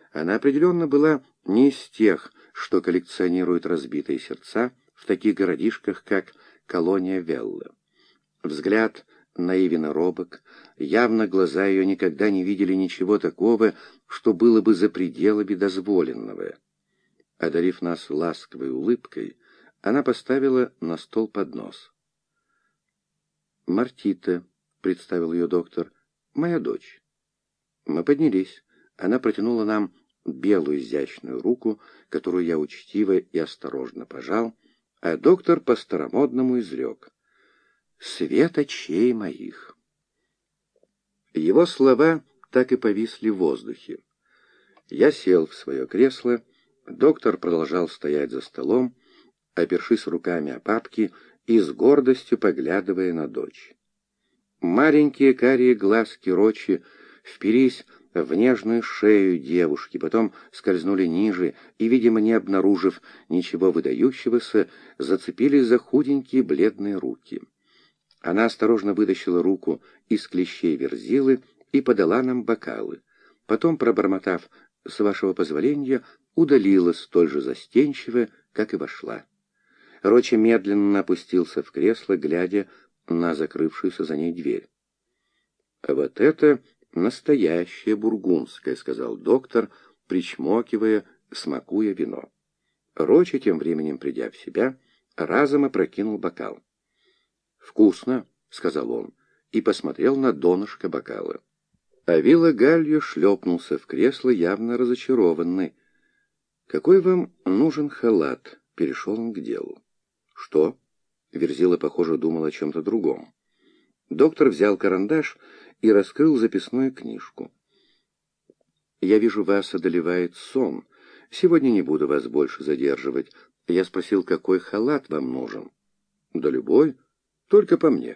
Она определенно была не из тех, что коллекционируют разбитые сердца в таких городишках, как Колония Велла. Взгляд наивен и робок, явно глаза ее никогда не видели ничего такого, что было бы за пределами дозволенного. Одарив нас ласковой улыбкой, она поставила на стол поднос. «Мартита», — представил ее доктор, — «моя дочь». Мы поднялись. Она протянула нам белую изящную руку, которую я учтиво и осторожно пожал, а доктор по-старомодному изрек: «Свет очей моих». Его слова так и повисли в воздухе. Я сел в свое кресло, доктор продолжал стоять за столом, опершись руками о папки и с гордостью поглядывая на дочь. Маленькие карие глазки Рочи впились в нежную шею девушки, потом скользнули ниже и, видимо, не обнаружив ничего выдающегося, зацепились за худенькие бледные руки. Она осторожно вытащила руку из клещей верзилы и подала нам бокалы. Потом, пробормотав «с вашего позволения», удалилась столь же застенчиво, как и вошла. Рочи медленно опустился в кресло, глядя на закрывшуюся за ней дверь. «Вот это настоящее бургундское», — сказал доктор, причмокивая, смакуя вино. Рочи, тем временем придя в себя, разом опрокинул бокал. «Вкусно», — сказал он, и посмотрел на донышко бокала. Авила Гальо шлепнулся в кресло, явно разочарованный. «Какой вам нужен халат?» — перешел он к делу. «Что?» — Верзила, похоже, думал о чем-то другом. Доктор взял карандаш и раскрыл записную книжку. «Я вижу, вас одолевает сон. Сегодня не буду вас больше задерживать. Я спросил, какой халат вам нужен?» «Да любой, только по мне».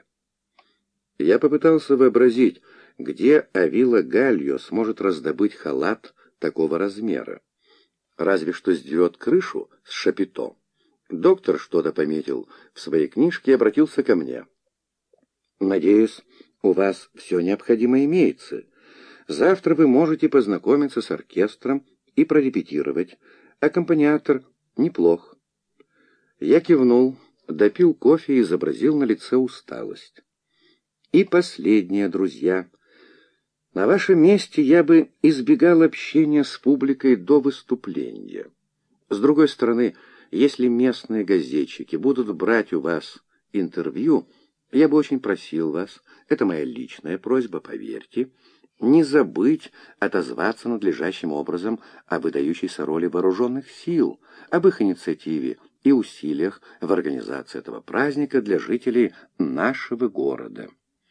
Я попытался вообразить, где Авила Гальо сможет раздобыть халат такого размера. Разве что сдерет крышу с шапито. Доктор что-то пометил в своей книжке и обратился ко мне. «Надеюсь, у вас все необходимое имеется. Завтра вы можете познакомиться с оркестром и прорепетировать. Аккомпаниатор неплох». Я кивнул, допил кофе и изобразил на лице усталость. «И последнее, друзья. На вашем месте я бы избегал общения с публикой до выступления. С другой стороны, если местные газетчики будут брать у вас интервью, я бы очень просил вас, это моя личная просьба, поверьте, не забыть отозваться надлежащим образом о выдающейся роли вооруженных сил, об их инициативе и усилиях в организации этого праздника для жителей нашего города».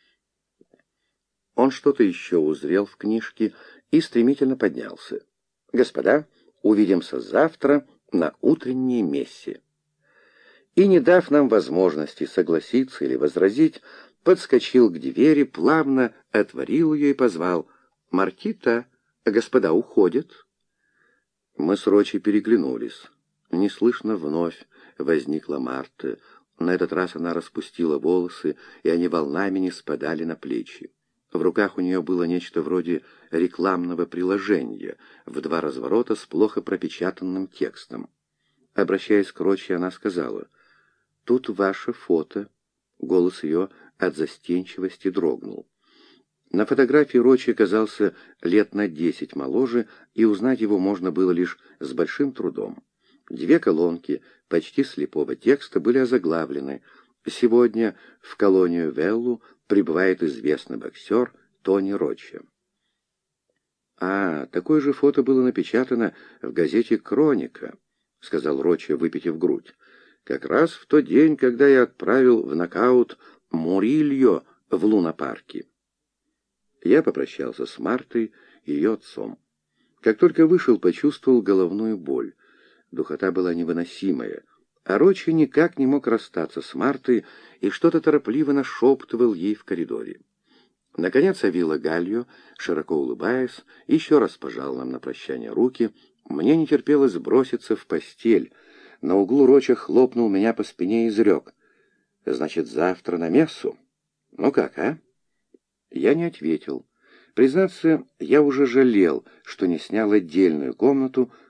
Он что-то еще узрел в книжке и стремительно поднялся. «Господа, увидимся завтра на утренней мессе». И, не дав нам возможности согласиться или возразить, подскочил к двери, плавно отворил ее и позвал: «Мартита, господа уходят». Мы с Рочи переглянулись. Неслышно вновь возникла Марта. На этот раз она распустила волосы, и они волнами не спадали на плечи. В руках у нее было нечто вроде рекламного приложения в 2 разворота с плохо пропечатанным текстом. Обращаясь к Рочи, она сказала: «Тут ваше фото». Голос ее от застенчивости дрогнул. На фотографии Рочи оказался лет на 10 моложе, и узнать его можно было лишь с большим трудом. 2 колонки почти слепого текста были озаглавлены: «Сегодня в Колонию Веллу прибывает известный боксер Тони Рочи». «А, такое же фото было напечатано в газете «Кроника», — сказал Рочи, выпитив грудь. «Как раз в тот день, когда я отправил в нокаут Мурильо в лунопарке». Я попрощался с Мартой и ее отцом. Как только вышел, почувствовал головную боль. Духота была невыносимая, а Рочи никак не мог расстаться с Мартой и что-то торопливо нашептывал ей в коридоре. Наконец Авила Гальо, широко улыбаясь, еще раз пожал нам на прощание руки. Мне не терпелось броситься в постель. На углу Рочи хлопнул меня по спине и изрек: «Значит, завтра на мессу? Ну как, а?» Я не ответил. Признаться, я уже жалел, что не снял отдельную комнату,